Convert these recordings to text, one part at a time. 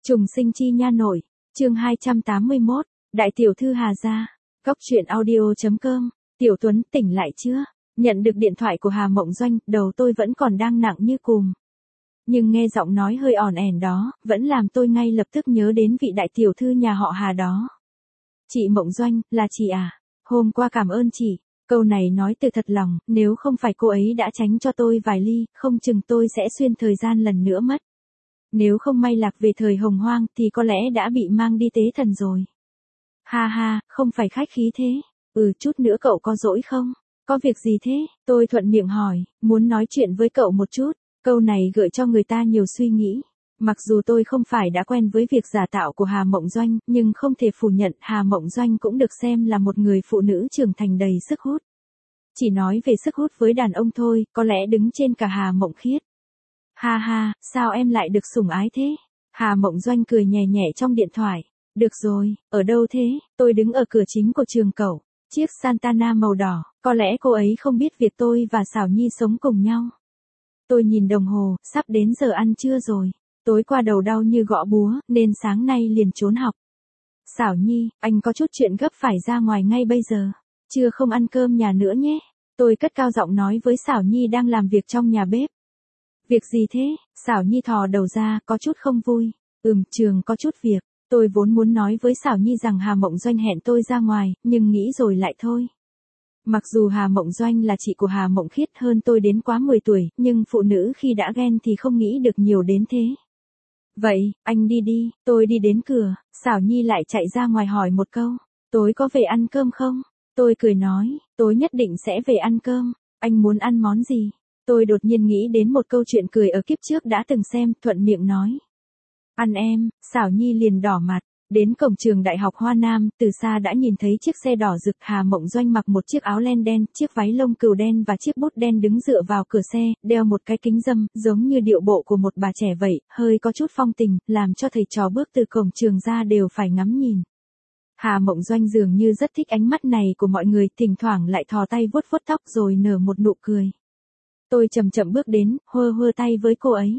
Trùng sinh chi nha nội, chương 281, Đại tiểu thư Hà gia, góc truyện audio.com, Tiểu Tuấn tỉnh lại chưa? Nhận được điện thoại của Hà Mộng Doanh, đầu tôi vẫn còn đang nặng như cùm. Nhưng nghe giọng nói hơi ỏn ẻn đó, vẫn làm tôi ngay lập tức nhớ đến vị đại tiểu thư nhà họ Hà đó. Chị Mộng Doanh, là chị à? Hôm qua cảm ơn chị. Câu này nói từ thật lòng, nếu không phải cô ấy đã tránh cho tôi vài ly, không chừng tôi sẽ xuyên thời gian lần nữa mất. Nếu không may lạc về thời hồng hoang thì có lẽ đã bị mang đi tế thần rồi. Ha ha, không phải khách khí thế. Chút nữa cậu có rỗi không? Có việc gì thế? Tôi thuận miệng hỏi, muốn nói chuyện với cậu một chút. Câu này gợi cho người ta nhiều suy nghĩ. Mặc dù tôi không phải đã quen với việc giả tạo của Hà Mộng Doanh, nhưng không thể phủ nhận Hà Mộng Doanh cũng được xem là một người phụ nữ trưởng thành đầy sức hút. Chỉ nói về sức hút với đàn ông thôi, có lẽ đứng trên cả Hà Mộng Khiết. Ha ha, sao em lại được sủng ái thế? Hà Mộng Doanh cười nhẹ nhẹ trong điện thoại. Được rồi, ở đâu thế? Tôi đứng ở cửa chính của trường cậu. Chiếc Santana màu đỏ, có lẽ cô ấy không biết việc tôi và Xảo Nhi sống cùng nhau. Tôi nhìn đồng hồ, sắp đến giờ ăn trưa rồi. Tối qua đầu đau như gõ búa, nên sáng nay liền trốn học. Xảo Nhi, anh có chút chuyện gấp phải ra ngoài ngay bây giờ. Chưa không ăn cơm nhà nữa nhé. Tôi cất cao giọng nói với Xảo Nhi đang làm việc trong nhà bếp. Việc gì thế? Xảo Nhi thò đầu ra, có chút không vui. Trường có chút việc. Tôi vốn muốn nói với Xảo Nhi rằng Hà Mộng Doanh hẹn tôi ra ngoài, nhưng nghĩ rồi lại thôi. Mặc dù Hà Mộng Doanh là chị của Hà Mộng Khiết hơn tôi đến quá 10 tuổi, nhưng phụ nữ khi đã ghen thì không nghĩ được nhiều đến thế. Vậy, anh đi đi, tôi đi đến cửa, Xảo Nhi lại chạy ra ngoài hỏi một câu. Tối có về ăn cơm không? Tôi cười nói, tối nhất định sẽ về ăn cơm, anh muốn ăn món gì? Tôi đột nhiên nghĩ đến một câu chuyện cười ở kiếp trước đã từng xem, thuận miệng nói. Ăn em, Xảo Nhi liền đỏ mặt. Đến cổng trường Đại học Hoa Nam, từ xa đã nhìn thấy chiếc xe đỏ rực. Hà Mộng Doanh mặc một chiếc áo len đen, chiếc váy lông cừu đen và chiếc bút đen đứng dựa vào cửa xe, đeo một cái kính râm, giống như điệu bộ của một bà trẻ vậy, hơi có chút phong tình, làm cho thầy trò bước từ cổng trường ra đều phải ngắm nhìn. Hà Mộng Doanh dường như rất thích ánh mắt này của mọi người, thỉnh thoảng lại thò tay vuốt vuốt tóc rồi nở một nụ cười. Tôi chậm chậm bước đến, hơ tay với cô ấy.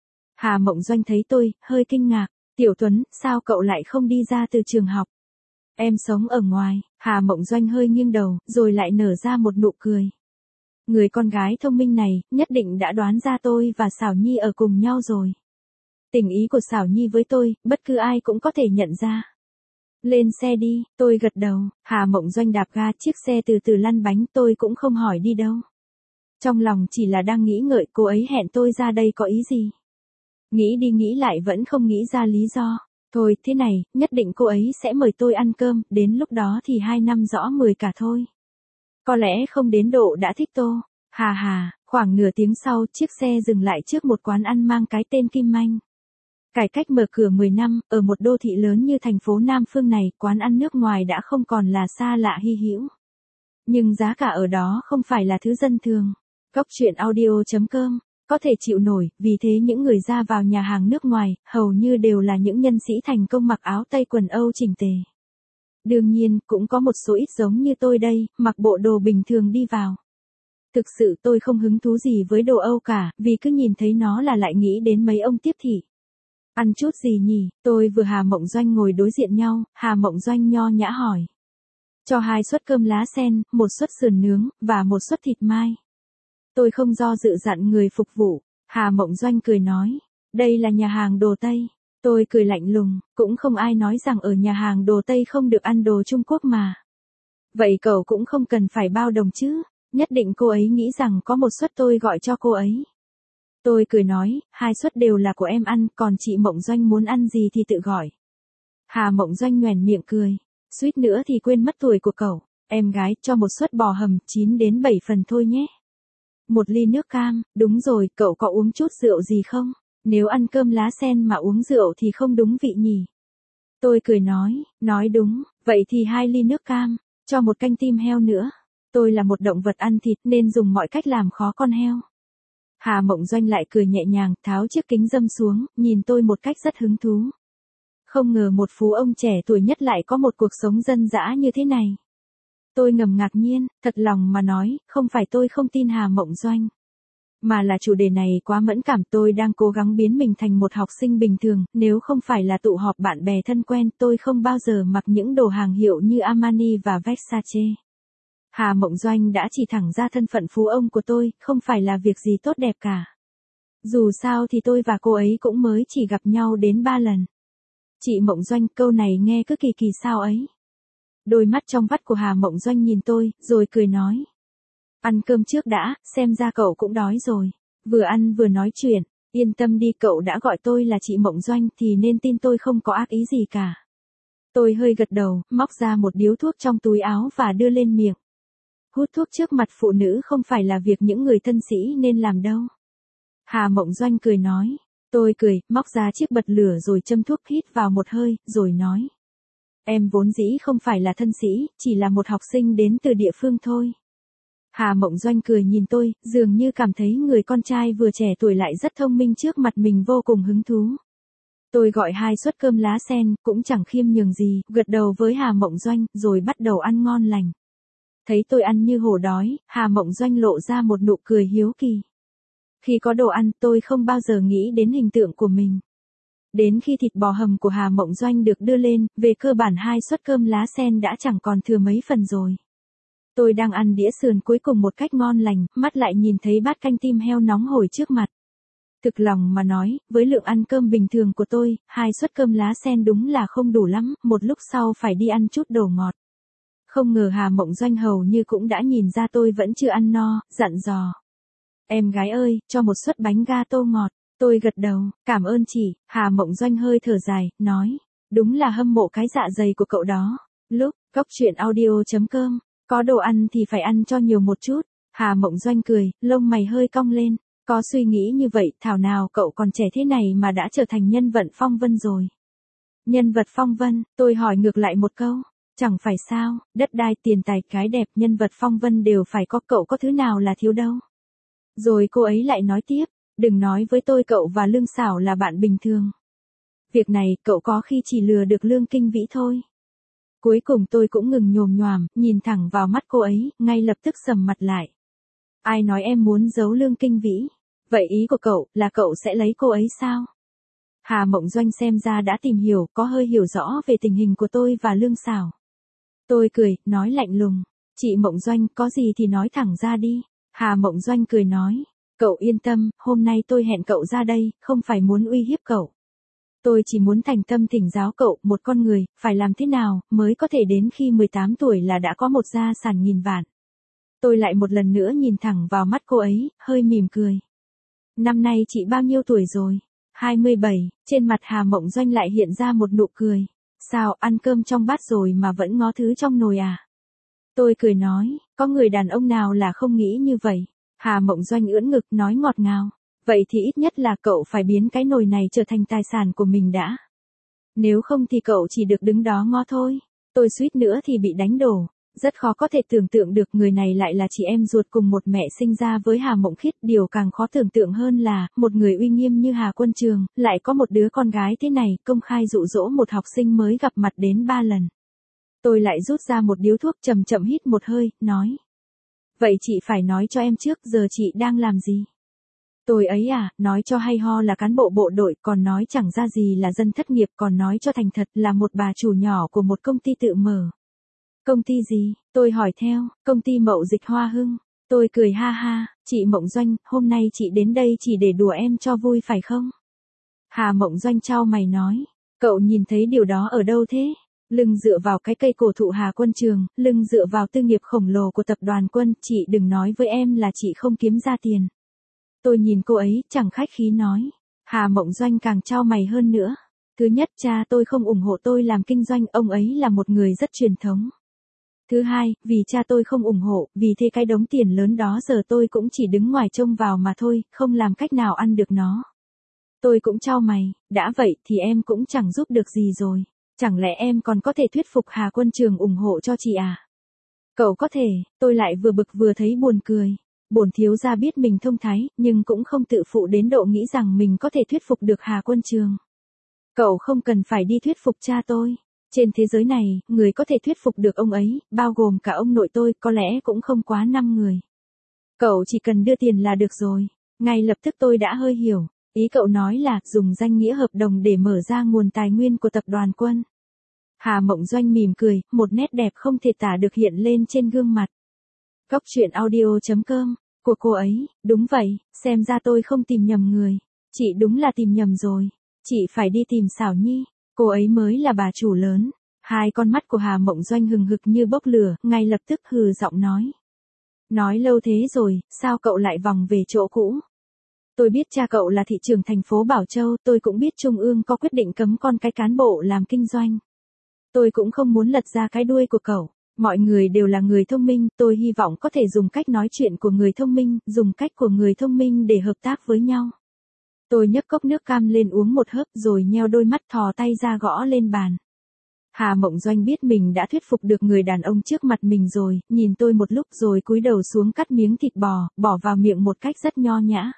Hà Mộng Doanh thấy tôi, hơi kinh ngạc. Tiểu Tuấn, sao cậu lại không đi ra từ trường học? Em sống ở ngoài. Hà Mộng Doanh hơi nghiêng đầu, rồi lại nở ra một nụ cười. Người con gái thông minh này, nhất định đã đoán ra tôi và Xảo Nhi ở cùng nhau rồi. Tình ý của Xảo Nhi với tôi, bất cứ ai cũng có thể nhận ra. Lên xe đi, tôi gật đầu. Hà Mộng Doanh đạp ga, chiếc xe từ từ lăn bánh, tôi cũng không hỏi đi đâu. Trong lòng chỉ là đang nghĩ ngợi cô ấy hẹn tôi ra đây có ý gì. Nghĩ đi nghĩ lại vẫn không nghĩ ra lý do. Thôi, thế này, nhất định cô ấy sẽ mời tôi ăn cơm, đến lúc đó thì 2 năm rõ 10 cả thôi. Có lẽ không đến độ đã thích tô. Hà hà, khoảng nửa tiếng sau, chiếc xe dừng lại trước một quán ăn mang cái tên Kim Manh. Cải cách mở cửa 10 năm, ở một đô thị lớn như thành phố Nam Phương này, quán ăn nước ngoài đã không còn là xa lạ hy hữu. Nhưng giá cả ở đó không phải là thứ dân thường. Góc truyện audio.com có thể chịu nổi, vì thế những người ra vào nhà hàng nước ngoài, hầu như đều là những nhân sĩ thành công mặc áo tây quần Âu chỉnh tề. Đương nhiên, cũng có một số ít giống như tôi đây, mặc bộ đồ bình thường đi vào. Thực sự tôi không hứng thú gì với đồ Âu cả, vì cứ nhìn thấy nó là lại nghĩ đến mấy ông tiếp thị. Ăn chút gì nhỉ? Tôi vừa Hà Mộng Doanh ngồi đối diện nhau, Hà Mộng Doanh nho nhã hỏi. Cho 2 suất cơm lá sen, 1 suất sườn nướng, và 1 suất thịt mai. Tôi không do dự dặn người phục vụ. Hà Mộng Doanh cười nói. Đây là nhà hàng đồ Tây. Tôi cười lạnh lùng, cũng không ai nói rằng ở nhà hàng đồ Tây không được ăn đồ Trung Quốc mà. Vậy cậu cũng không cần phải bao đồng chứ. Nhất định cô ấy nghĩ rằng có 1 suất tôi gọi cho cô ấy. Tôi cười nói, 2 suất đều là của em ăn, còn chị Mộng Doanh muốn ăn gì thì tự gọi. Hà Mộng Doanh nhoẻn miệng cười. Suýt nữa thì quên mất tuổi của cậu. Em gái, cho 1 suất bò hầm 9 đến 7 phần thôi nhé. 1 ly nước cam, đúng rồi, cậu có uống chút rượu gì không? Nếu ăn cơm lá sen mà uống rượu thì không đúng vị nhỉ? Tôi cười nói đúng, vậy thì 2 ly nước cam, cho 1 canh tim heo nữa. Tôi là một động vật ăn thịt nên dùng mọi cách làm khó con heo. Hà Mộng Doanh lại cười nhẹ nhàng, tháo chiếc kính râm xuống, nhìn tôi một cách rất hứng thú. Không ngờ một phú ông trẻ tuổi nhất lại có một cuộc sống dân dã như thế này. Tôi ngầm ngạc nhiên, thật lòng mà nói, không phải tôi không tin Hà Mộng Doanh. Mà là chủ đề này quá mẫn cảm, tôi đang cố gắng biến mình thành một học sinh bình thường, nếu không phải là tụ họp bạn bè thân quen, tôi không bao giờ mặc những đồ hàng hiệu như Armani và Versace. Hà Mộng Doanh đã chỉ thẳng ra thân phận phú ông của tôi, không phải là việc gì tốt đẹp cả. Dù sao thì tôi và cô ấy cũng mới chỉ gặp nhau đến 3 lần. Chị Mộng Doanh, câu này nghe cứ kỳ kỳ sao ấy. Đôi mắt trong vắt của Hà Mộng Doanh nhìn tôi, rồi cười nói. Ăn cơm trước đã, xem ra cậu cũng đói rồi. Vừa ăn vừa nói chuyện, yên tâm đi, cậu đã gọi tôi là chị Mộng Doanh thì nên tin tôi không có ác ý gì cả. Tôi hơi gật đầu, móc ra một điếu thuốc trong túi áo và đưa lên miệng. Hút thuốc trước mặt phụ nữ không phải là việc những người thân sĩ nên làm đâu. Hà Mộng Doanh cười nói. Tôi cười, móc ra chiếc bật lửa rồi châm thuốc, hít vào một hơi, rồi nói. Em vốn dĩ không phải là thân sĩ, chỉ là một học sinh đến từ địa phương thôi. Hà Mộng Doanh cười nhìn tôi, dường như cảm thấy người con trai vừa trẻ tuổi lại rất thông minh trước mặt mình vô cùng hứng thú. Tôi gọi 2 suất cơm lá sen, cũng chẳng khiêm nhường gì, gật đầu với Hà Mộng Doanh, rồi bắt đầu ăn ngon lành. Thấy tôi ăn như hổ đói, Hà Mộng Doanh lộ ra một nụ cười hiếu kỳ. Khi có đồ ăn, tôi không bao giờ nghĩ đến hình tượng của mình. Đến khi thịt bò hầm của Hà Mộng Doanh được đưa lên, về cơ bản 2 suất cơm lá sen đã chẳng còn thừa mấy phần rồi. Tôi đang ăn đĩa sườn cuối cùng một cách ngon lành, mắt lại nhìn thấy bát canh tim heo nóng hổi trước mặt. Thực lòng mà nói, với lượng ăn cơm bình thường của tôi, 2 suất cơm lá sen đúng là không đủ lắm, một lúc sau phải đi ăn chút đồ ngọt. Không ngờ Hà Mộng Doanh hầu như cũng đã nhìn ra tôi vẫn chưa ăn no, dặn dò. Em gái ơi, cho một suất bánh gato ngọt. Tôi gật đầu, cảm ơn chị. Hà Mộng Doanh hơi thở dài, nói. Đúng là hâm mộ cái dạ dày của cậu đó. Lúc, goctruyện.audio.com, có đồ ăn thì phải ăn cho nhiều một chút. Hà Mộng Doanh cười, lông mày hơi cong lên. Có suy nghĩ như vậy, thảo nào cậu còn trẻ thế này mà đã trở thành nhân vật phong vân rồi. Nhân vật phong vân, tôi hỏi ngược lại một câu. Chẳng phải sao, đất đai, tiền tài, cái đẹp, nhân vật phong vân đều phải có, cậu có thứ nào là thiếu đâu. Rồi cô ấy lại nói tiếp, đừng nói với tôi cậu và Lương Xảo là bạn bình thường. Việc này cậu có khi chỉ lừa được Lương Kinh Vĩ thôi. Cuối cùng tôi cũng ngừng nhồm nhoàm, nhìn thẳng vào mắt cô ấy, ngay lập tức sầm mặt lại. Ai nói em muốn giấu Lương Kinh Vĩ? Vậy ý của cậu là cậu sẽ lấy cô ấy sao? Hà Mộng Doanh xem ra đã tìm hiểu, có hơi hiểu rõ về tình hình của tôi và Lương Xảo. Tôi cười, nói lạnh lùng. Chị Mộng Doanh, có gì thì nói thẳng ra đi. Hà Mộng Doanh cười nói. Cậu yên tâm, hôm nay tôi hẹn cậu ra đây, không phải muốn uy hiếp cậu. Tôi chỉ muốn thành tâm thỉnh giáo cậu, một con người, phải làm thế nào, mới có thể đến khi 18 tuổi là đã có một gia sản nghìn vạn. Tôi lại một lần nữa nhìn thẳng vào mắt cô ấy, hơi mỉm cười. Năm nay chị bao nhiêu tuổi rồi? 27, trên mặt Hà Mộng Doanh lại hiện ra một nụ cười. Sao, ăn cơm trong bát rồi mà vẫn ngó thứ trong nồi à? Tôi cười nói, có người đàn ông nào là không nghĩ như vậy? Hà Mộng Doanh ưỡn ngực nói ngọt ngào. Vậy thì ít nhất là cậu phải biến cái nồi này trở thành tài sản của mình đã. Nếu không thì cậu chỉ được đứng đó ngó thôi. Tôi suýt nữa thì bị đánh đổ. Rất khó có thể tưởng tượng được người này lại là chị em ruột cùng một mẹ sinh ra với Hà Mộng Khiết. Điều càng khó tưởng tượng hơn là, một người uy nghiêm như Hà Quân Trường, lại có một đứa con gái thế này, công khai dụ dỗ một học sinh mới gặp mặt đến 3 lần. Tôi lại rút ra một điếu thuốc, chậm chậm hít một hơi, nói. Vậy chị phải nói cho em trước, giờ chị đang làm gì? Tôi ấy à, nói cho hay ho là cán bộ bộ đội, còn nói chẳng ra gì là dân thất nghiệp, còn nói cho thành thật là một bà chủ nhỏ của một công ty tự mở. Công ty gì? Tôi hỏi theo, công ty mậu dịch Hoa Hưng. Tôi cười ha ha, chị Mộng Doanh, hôm nay chị đến đây chỉ để đùa em cho vui phải không? Hà Mộng Doanh chau mày nói, cậu nhìn thấy điều đó ở đâu thế? Lưng dựa vào cái cây cổ thụ Hà Quân Trường, lưng dựa vào tư nghiệp khổng lồ của tập đoàn Quân, chị đừng nói với em là chị không kiếm ra tiền. Tôi nhìn cô ấy, chẳng khách khí nói. Hà Mộng Doanh càng chau mày hơn nữa. Thứ nhất, cha tôi không ủng hộ tôi làm kinh doanh, ông ấy là một người rất truyền thống. Thứ hai, vì cha tôi không ủng hộ, vì thế cái đống tiền lớn đó giờ tôi cũng chỉ đứng ngoài trông vào mà thôi, không làm cách nào ăn được nó. Tôi cũng chau mày, đã vậy thì em cũng chẳng giúp được gì rồi. Chẳng lẽ em còn có thể thuyết phục Hà Quân Trường ủng hộ cho chị à? Cậu có thể, tôi lại vừa bực vừa thấy buồn cười. Bổn thiếu gia biết mình thông thái, nhưng cũng không tự phụ đến độ nghĩ rằng mình có thể thuyết phục được Hà Quân Trường. Cậu không cần phải đi thuyết phục cha tôi. Trên thế giới này, người có thể thuyết phục được ông ấy, bao gồm cả ông nội tôi, có lẽ cũng không quá 5 người. Cậu chỉ cần đưa tiền là được rồi. Ngay lập tức tôi đã hơi hiểu, ý cậu nói là dùng danh nghĩa hợp đồng để mở ra nguồn tài nguyên của tập đoàn Quân. Hà Mộng Doanh mỉm cười, một nét đẹp không thể tả được hiện lên trên gương mặt. Góc truyện audio.com, của cô ấy, đúng vậy, xem ra tôi không tìm nhầm người. Chị đúng là tìm nhầm rồi. Chị phải đi tìm Xảo Nhi, cô ấy mới là bà chủ lớn. Hai con mắt của Hà Mộng Doanh hừng hực như bốc lửa, ngay lập tức hừ giọng nói. Nói lâu thế rồi, sao cậu lại vòng về chỗ cũ? Tôi biết cha cậu là thị trưởng thành phố Bảo Châu, tôi cũng biết Trung ương có quyết định cấm con cái cán bộ làm kinh doanh. Tôi cũng không muốn lật ra cái đuôi của cậu. Mọi người đều là người thông minh, tôi hy vọng có thể dùng cách nói chuyện của người thông minh, dùng cách của người thông minh để hợp tác với nhau. Tôi nhấc cốc nước cam lên uống một hớp rồi nheo đôi mắt thò tay ra gõ lên bàn. Hà Mộng Doanh biết mình đã thuyết phục được người đàn ông trước mặt mình rồi, nhìn tôi một lúc rồi cúi đầu xuống cắt miếng thịt bò, bỏ vào miệng một cách rất nho nhã.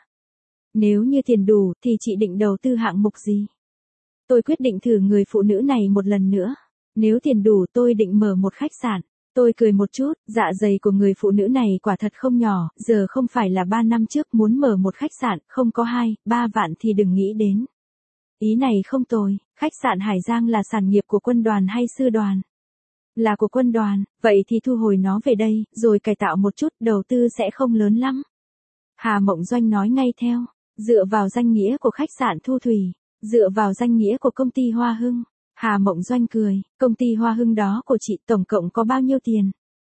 Nếu như tiền đủ thì chị định đầu tư hạng mục gì? Tôi quyết định thử người phụ nữ này một lần nữa. Nếu tiền đủ tôi định mở một khách sạn. Tôi cười một chút, dạ dày của người phụ nữ này quả thật không nhỏ, giờ không phải là 3 năm trước muốn mở một khách sạn, không có 2, 3 vạn thì đừng nghĩ đến. Ý này không tồi, khách sạn Hải Giang là sản nghiệp của quân đoàn hay sư đoàn? Là của quân đoàn, vậy thì thu hồi nó về đây, rồi cải tạo một chút, đầu tư sẽ không lớn lắm. Hà Mộng Doanh nói ngay theo, dựa vào danh nghĩa của khách sạn Thu Thủy, dựa vào danh nghĩa của công ty Hoa Hưng. Hà Mộng Doanh cười, công ty Hoa Hưng đó của chị tổng cộng có bao nhiêu tiền?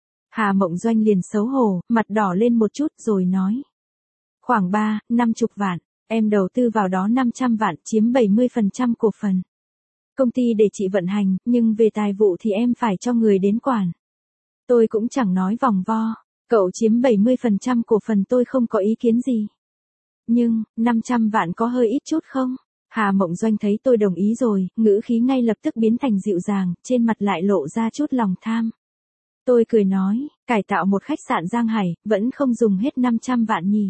Hà Mộng Doanh liền xấu hổ, mặt đỏ lên một chút rồi nói. Khoảng 50 vạn, em đầu tư vào đó 500 vạn chiếm 70% cổ phần. Công ty để chị vận hành, nhưng về tài vụ thì em phải cho người đến quản. Tôi cũng chẳng nói vòng vo, cậu chiếm 70% cổ phần tôi không có ý kiến gì. Nhưng, 500 vạn có hơi ít chút không? Hà Mộng Doanh thấy tôi đồng ý rồi, ngữ khí ngay lập tức biến thành dịu dàng, trên mặt lại lộ ra chút lòng tham. Tôi cười nói, cải tạo một khách sạn Giang Hải, vẫn không dùng hết 500 vạn nhỉ.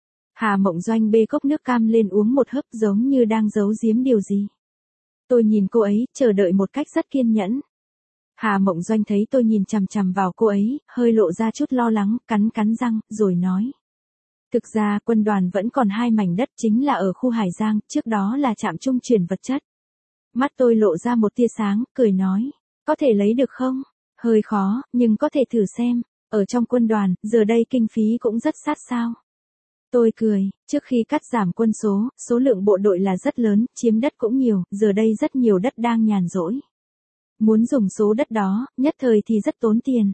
Hà Mộng Doanh bê cốc nước cam lên uống một hớp giống như đang giấu giếm điều gì. Tôi nhìn cô ấy, chờ đợi một cách rất kiên nhẫn. Hà Mộng Doanh thấy tôi nhìn chằm chằm vào cô ấy, hơi lộ ra chút lo lắng, cắn răng, rồi nói. Thực ra quân đoàn vẫn còn 2 mảnh đất chính là ở khu Hải Giang, trước đó là trạm trung chuyển vật chất. Mắt tôi lộ ra một tia sáng, cười nói, có thể lấy được không? Hơi khó, nhưng có thể thử xem, ở trong quân đoàn, giờ đây kinh phí cũng rất sát sao. Tôi cười, trước khi cắt giảm quân số lượng bộ đội là rất lớn, chiếm đất cũng nhiều, giờ đây rất nhiều đất đang nhàn rỗi. Muốn dùng số đất đó, nhất thời thì rất tốn tiền.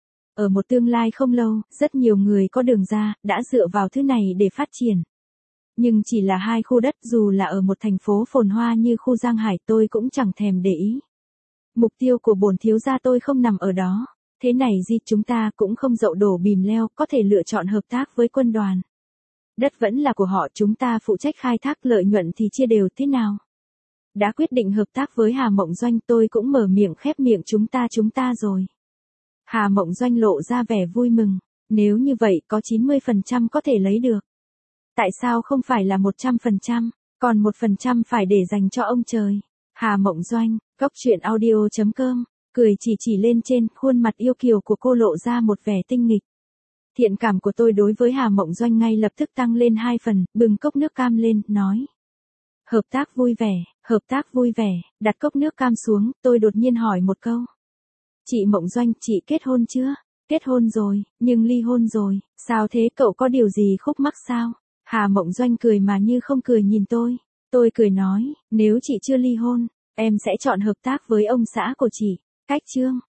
Ở một tương lai không lâu, rất nhiều người có đường ra, đã dựa vào thứ này để phát triển. Nhưng chỉ là 2 khu đất dù là ở một thành phố phồn hoa như khu Giang Hải tôi cũng chẳng thèm để ý. Mục tiêu của bổn thiếu gia tôi không nằm ở đó. Thế này chúng ta cũng không dậu đổ bìm leo, có thể lựa chọn hợp tác với quân đoàn. Đất vẫn là của họ, chúng ta phụ trách khai thác, lợi nhuận thì chia đều thế nào? Đã quyết định hợp tác với Hà Mộng Doanh tôi cũng mở miệng khép miệng chúng ta rồi. Hà Mộng Doanh lộ ra vẻ vui mừng, nếu như vậy có 90% có thể lấy được. Tại sao không phải là 100%, còn 1% phải để dành cho ông trời? Hà Mộng Doanh, góc truyện audio.com, cười chỉ lên trên, khuôn mặt yêu kiều của cô lộ ra một vẻ tinh nghịch. Thiện cảm của tôi đối với Hà Mộng Doanh ngay lập tức tăng lên 2 phần, bừng cốc nước cam lên, nói. Hợp tác vui vẻ, đặt cốc nước cam xuống, tôi đột nhiên hỏi một câu. Chị Mộng Doanh, chị kết hôn chưa? Kết hôn rồi, nhưng ly hôn rồi, sao thế, cậu có điều gì khúc mắc sao? Hà Mộng Doanh cười mà như không cười nhìn tôi. Tôi cười nói, nếu chị chưa ly hôn, em sẽ chọn hợp tác với ông xã của chị. Cách chương.